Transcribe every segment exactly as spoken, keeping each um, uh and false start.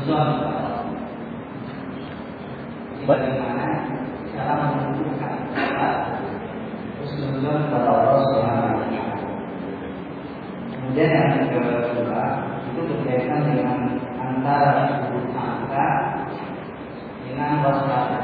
husnuzon. Bagaimana cara menentukan husnuzon kepada Allah Subhanahu wa taala. Kemudian yang kedua itu berkaitan dengan antara huruf angka dengan waspada.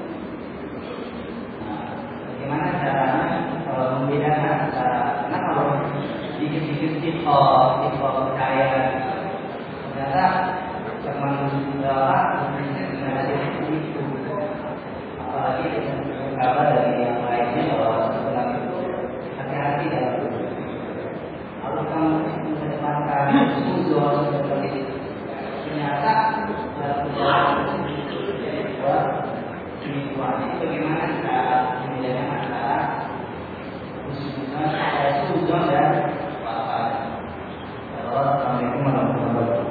Nah, bagaimana caranya kalau membedakan antara, karena kalau dikit-dikit tipe tipe percaya ternyata teman dalam tidak ada itu, apalagi kabar dari yang lainnya bahwa sebenarnya itu hati-hati dalam kalau kamu mengedepankan husnuzon seperti itu, ternyata dalam buat situasi bagaimana cara membedakan antara husnuzon, husnuzon dan waspada. Assalamualaikum warahmatullahi wabarakatuh.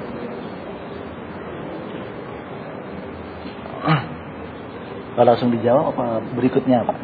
Langsung dijawab apa berikutnya, Pak?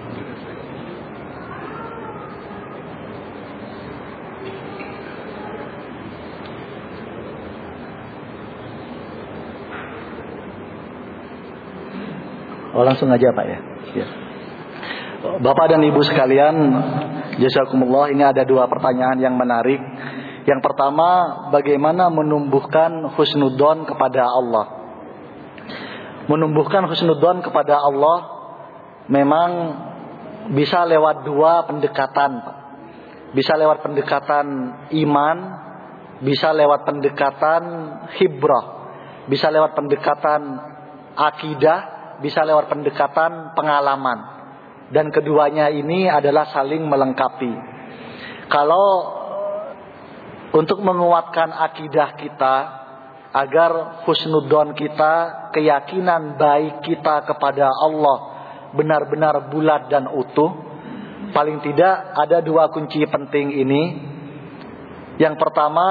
Oh, langsung aja, Pak ya. Ya. Bapak dan Ibu sekalian, jazakumullah, ini ada dua pertanyaan yang menarik. Yang pertama, bagaimana menumbuhkan husnudzon kepada Allah? Menumbuhkan husnudzon kepada Allah memang bisa lewat dua pendekatan, Pak. Bisa lewat pendekatan iman, bisa lewat pendekatan hibrah, bisa lewat pendekatan akidah, bisa lewat pendekatan pengalaman. Dan keduanya ini adalah saling melengkapi. Kalau untuk menguatkan akidah kita agar husnudzon kita, keyakinan baik kita kepada Allah benar-benar bulat dan utuh, paling tidak ada dua kunci penting ini. Yang pertama,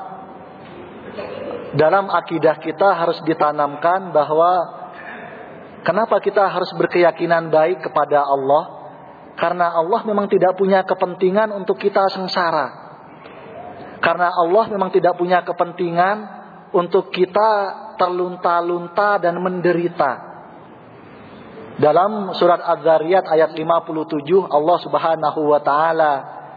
dalam akidah kita harus ditanamkan bahwa kenapa kita harus berkeyakinan baik kepada Allah? Karena Allah memang tidak punya kepentingan untuk kita sengsara. Karena Allah memang tidak punya kepentingan untuk kita terlunta-lunta dan menderita. Dalam surat Az-Zariyat ayat lima puluh tujuh, Allah Subhanahu wa taala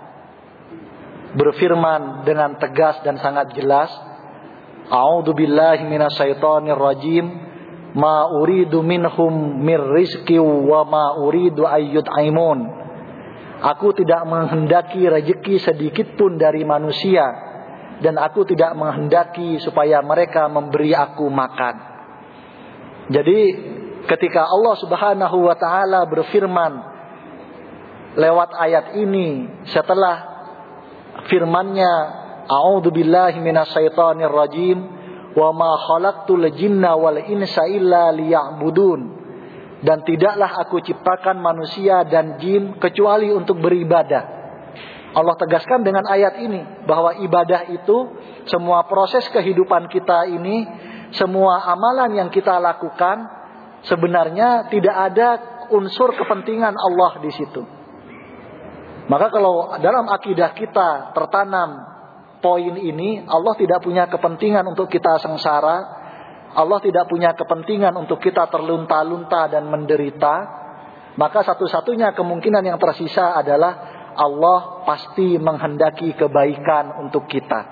berfirman dengan tegas dan sangat jelas, A'udzu billahi minasyaitonir rajim, ma uridu minhum mir rizqi wa ma uridu ayyut'imun. Aku tidak menghendaki rezeki sedikit pun dari manusia, dan aku tidak menghendaki supaya mereka memberi aku makan. Jadi ketika Allah Subhanahu wa taala berfirman lewat ayat ini, setelah firman-Nya A'udzu billahi minasyaitonir rajim, wa ma khalaqtul jinna wal insa illa liya'budun, dan tidaklah aku ciptakan manusia dan jin kecuali untuk beribadah. Allah tegaskan dengan ayat ini bahwa ibadah itu, semua proses kehidupan kita ini, semua amalan yang kita lakukan, sebenarnya tidak ada unsur kepentingan Allah di situ. Maka kalau dalam akidah kita tertanam poin ini, Allah tidak punya kepentingan untuk kita sengsara, Allah tidak punya kepentingan untuk kita terlunta-lunta dan menderita, maka satu-satunya kemungkinan yang tersisa adalah Allah pasti menghendaki kebaikan untuk kita.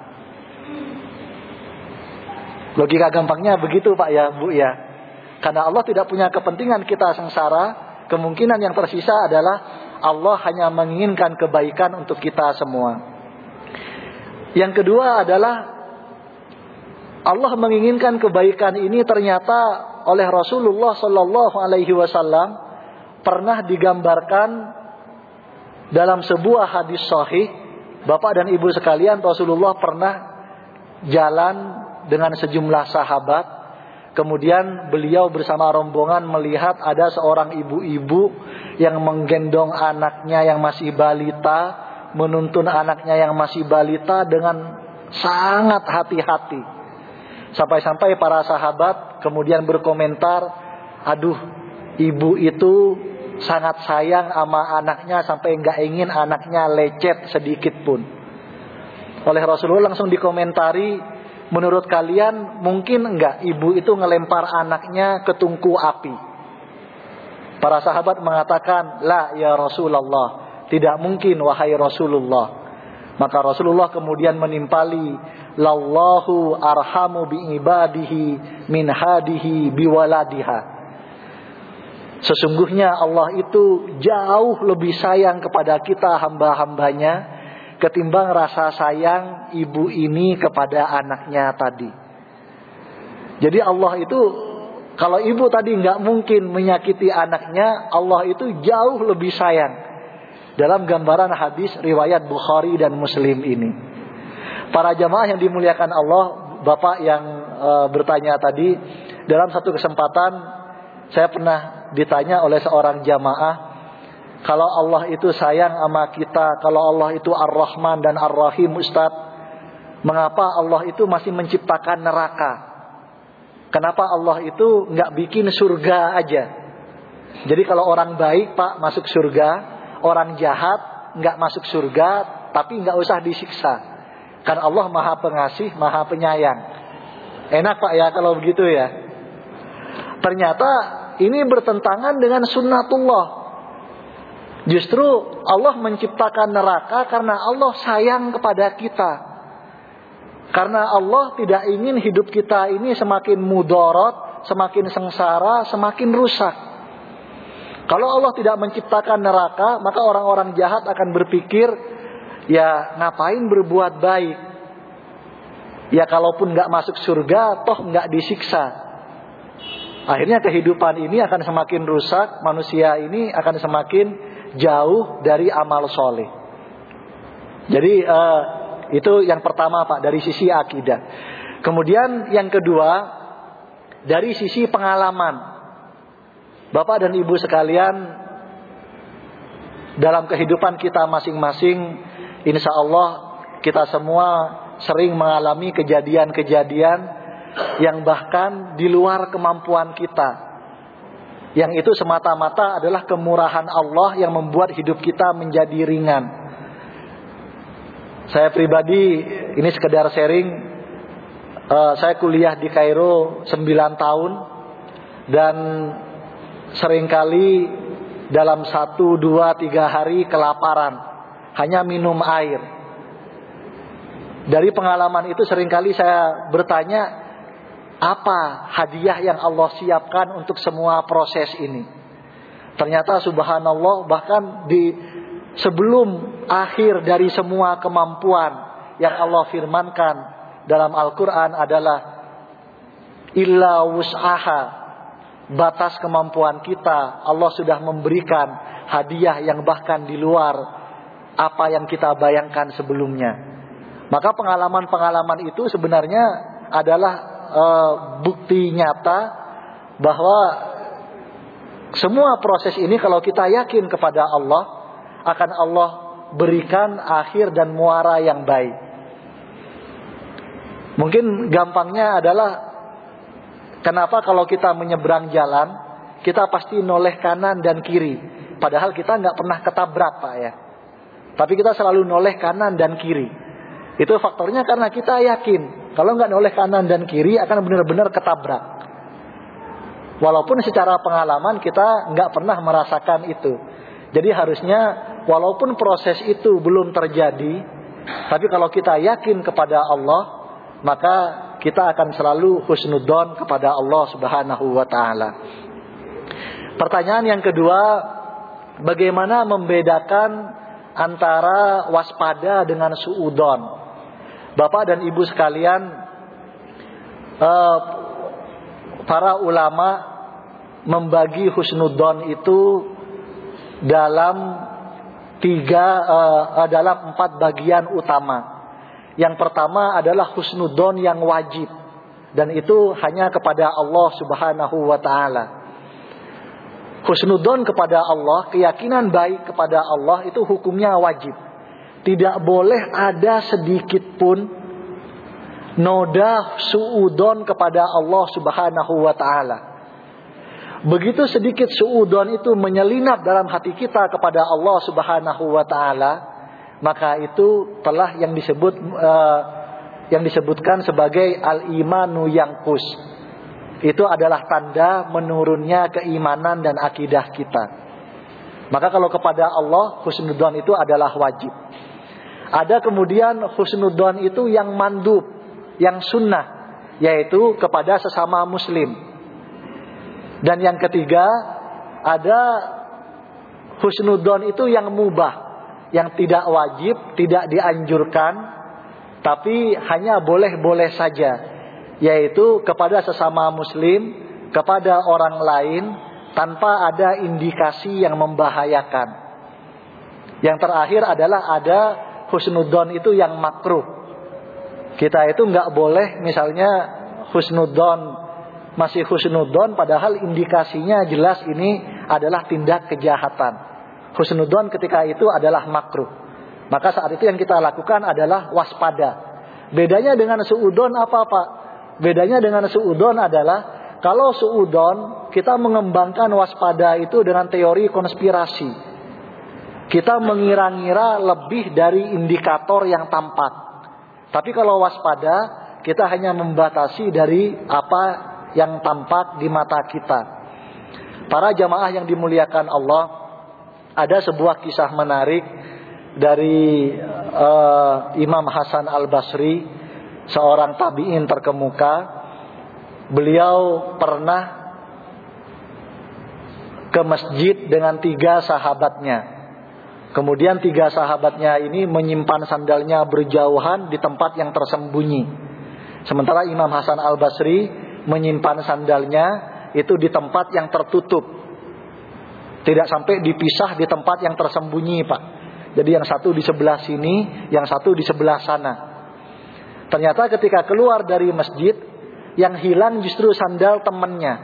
Logika gampangnya begitu, Pak ya, Bu ya. Karena Allah tidak punya kepentingan kita sengsara, kemungkinan yang tersisa adalah Allah hanya menginginkan kebaikan untuk kita semua. Yang kedua adalah Allah menginginkan kebaikan ini ternyata oleh Rasulullah Shallallahu Alaihi Wasallam pernah digambarkan dalam sebuah hadis sahih. Bapak dan Ibu sekalian, Rasulullah pernah jalan dengan sejumlah sahabat. Kemudian beliau bersama rombongan melihat ada seorang ibu-ibu yang menggendong anaknya yang masih balita, menuntun anaknya yang masih balita dengan sangat hati-hati. Sampai-sampai para sahabat kemudian berkomentar, aduh, ibu itu sangat sayang sama anaknya sampai nggak ingin anaknya lecet sedikit pun. Oleh Rasulullah langsung dikomentari, menurut kalian mungkin enggak ibu itu ngelempar anaknya ke tungku api? Para sahabat mengatakan, la ya Rasulullah, tidak mungkin wahai Rasulullah. Maka Rasulullah kemudian menimpali, lallahu arhamu bi ibadihi min hadihi biwaladiha. Sesungguhnya Allah itu jauh lebih sayang kepada kita hamba-hambanya ketimbang rasa sayang ibu ini kepada anaknya tadi. Jadi Allah itu, kalau ibu tadi nggak mungkin menyakiti anaknya, Allah itu jauh lebih sayang. Dalam gambaran hadis riwayat Bukhari dan Muslim ini. Para jamaah yang dimuliakan Allah, Bapak yang e, bertanya tadi, dalam satu kesempatan saya pernah ditanya oleh seorang jamaah, kalau Allah itu sayang sama kita, kalau Allah itu Ar-Rahman dan Ar-Rahim, Ustaz, mengapa Allah itu masih menciptakan neraka? Kenapa Allah itu nggak bikin surga aja? Jadi kalau orang baik Pak masuk surga, orang jahat nggak masuk surga, tapi nggak usah disiksa. Kan Allah Maha Pengasih, Maha Penyayang. Enak Pak ya kalau begitu ya. Ternyata ini bertentangan dengan sunnatullah. Justru Allah menciptakan neraka karena Allah sayang kepada kita. Karena Allah tidak ingin hidup kita ini semakin mudarat, semakin sengsara, semakin rusak. Kalau Allah tidak menciptakan neraka, maka orang-orang jahat akan berpikir, ya ngapain berbuat baik? Ya kalaupun gak masuk surga, toh gak disiksa. Akhirnya kehidupan ini akan semakin rusak, manusia ini akan semakin jauh dari amal soleh. Jadi uh, itu yang pertama Pak, dari sisi akidah. Kemudian yang kedua, dari sisi pengalaman. Bapak dan Ibu sekalian, dalam kehidupan kita masing-masing, insya Allah kita semua sering mengalami kejadian-kejadian yang bahkan di luar kemampuan kita. Yang itu semata-mata adalah kemurahan Allah yang membuat hidup kita menjadi ringan. Saya pribadi, ini sekedar sharing, uh, saya kuliah di Kairo sembilan tahun, dan seringkali dalam satu, dua, tiga hari kelaparan, hanya minum air. Dari pengalaman itu seringkali saya bertanya, apa hadiah yang Allah siapkan untuk semua proses ini? Ternyata subhanallah, bahkan di sebelum akhir dari semua kemampuan yang Allah firmankan dalam Al-Quran adalah illa wus'aha, batas kemampuan kita, Allah sudah memberikan hadiah yang bahkan di luar apa yang kita bayangkan sebelumnya. Maka pengalaman-pengalaman itu sebenarnya adalah Uh, bukti nyata bahwa semua proses ini kalau kita yakin kepada Allah, akan Allah berikan akhir dan muara yang baik. Mungkin gampangnya adalah, kenapa kalau kita menyeberang jalan kita pasti noleh kanan dan kiri, padahal kita nggak pernah ketabrak Pak ya, tapi kita selalu noleh kanan dan kiri. Itu faktornya karena kita yakin kalau nggak noleh kanan dan kiri akan benar-benar ketabrak. Walaupun secara pengalaman kita nggak pernah merasakan itu. Jadi harusnya walaupun proses itu belum terjadi, tapi kalau kita yakin kepada Allah, maka kita akan selalu husnudzon kepada Allah Subhanahu wa taala. Pertanyaan yang kedua, bagaimana membedakan antara waspada dengan suudzon? Bapak dan Ibu sekalian, eh, para ulama membagi husnudzon itu dalam tiga, eh, dalam empat bagian utama. Yang pertama adalah husnudzon yang wajib, dan itu hanya kepada Allah Subhanahu wa taala. Husnudzon kepada Allah, keyakinan baik kepada Allah itu hukumnya wajib. Tidak boleh ada sedikit pun noda suudzon kepada Allah Subhanahu wa taala. Begitu sedikit suudzon itu menyelinap dalam hati kita kepada Allah Subhanahu wa taala, maka itu telah yang disebut uh, yang disebutkan sebagai al-imanu yangkus. Itu adalah tanda menurunnya keimanan dan akidah kita. Maka kalau kepada Allah husnudzon itu adalah wajib. Ada kemudian husnudzon itu yang mandub, yang sunnah, yaitu kepada sesama muslim. Dan yang ketiga, ada husnudzon itu yang mubah, yang tidak wajib, tidak dianjurkan, tapi hanya boleh-boleh saja, yaitu kepada sesama muslim, kepada orang lain, tanpa ada indikasi yang membahayakan. Yang terakhir adalah ada husnudzon itu yang makruh. Kita itu nggak boleh misalnya husnudzon, masih husnudzon padahal indikasinya jelas ini adalah tindak kejahatan. Husnudzon ketika itu adalah makruh. Maka saat itu yang kita lakukan adalah waspada. Bedanya dengan suudzon apa Pak? Bedanya dengan suudzon adalah kalau suudzon kita mengembangkan waspada itu dengan teori konspirasi. Kita mengira-ngira lebih dari indikator yang tampak. Tapi kalau waspada, kita hanya membatasi dari apa yang tampak di mata kita. Para jamaah yang dimuliakan Allah, ada sebuah kisah menarik dari uh, Imam Hasan Al-Basri, seorang tabi'in terkemuka. Beliau pernah ke masjid dengan tiga sahabatnya. Kemudian tiga sahabatnya ini menyimpan sandalnya berjauhan di tempat yang tersembunyi. Sementara Imam Hasan Al-Basri menyimpan sandalnya itu di tempat yang tertutup. Tidak sampai dipisah di tempat yang tersembunyi, Pak. Jadi yang satu di sebelah sini, yang satu di sebelah sana. Ternyata ketika keluar dari masjid, yang hilang justru sandal temannya.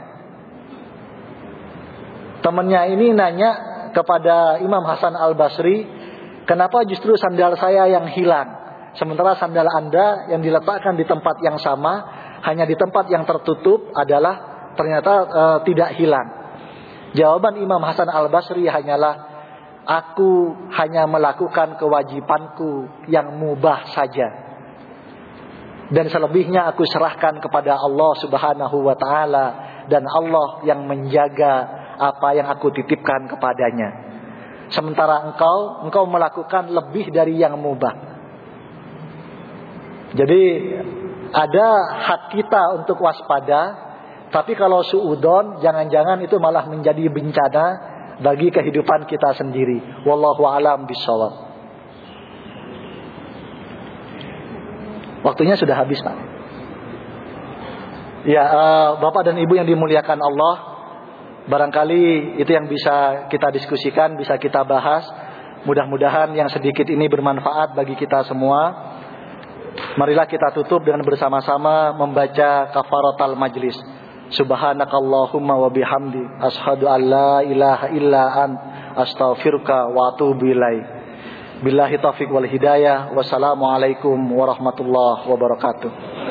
Temannya ini nanya kepada Imam Hasan Al-Basri, kenapa justru sandal saya yang hilang, sementara sandal Anda yang diletakkan di tempat yang sama, hanya di tempat yang tertutup adalah ternyata e, tidak hilang. Jawaban Imam Hasan Al-Basri hanyalah, aku hanya melakukan kewajibanku yang mubah saja, dan selebihnya aku serahkan kepada Allah Subhanahu wa ta'ala, dan Allah yang menjaga apa yang aku titipkan kepadanya. Sementara engkau, engkau melakukan lebih dari yang mubah. Jadi ada hak kita untuk waspada, tapi kalau suudzon, jangan-jangan itu malah menjadi bencana bagi kehidupan kita sendiri. Wallahu a'lam bishawab. Waktunya sudah habis, Pak. Ya, uh, Bapak dan Ibu yang dimuliakan Allah, barangkali itu yang bisa kita diskusikan, bisa kita bahas. Mudah-mudahan yang sedikit ini bermanfaat bagi kita semua. Marilah kita tutup dengan bersama-sama membaca kafaratul majlis. Subhanakallahumma wa bihamdi, asyhadu an la ilaha illa ant, astaghfiruka wa atubu ilaik. Billahi taufiq wal hidayah. Wassalamualaikum warahmatullahi wabarakatuh.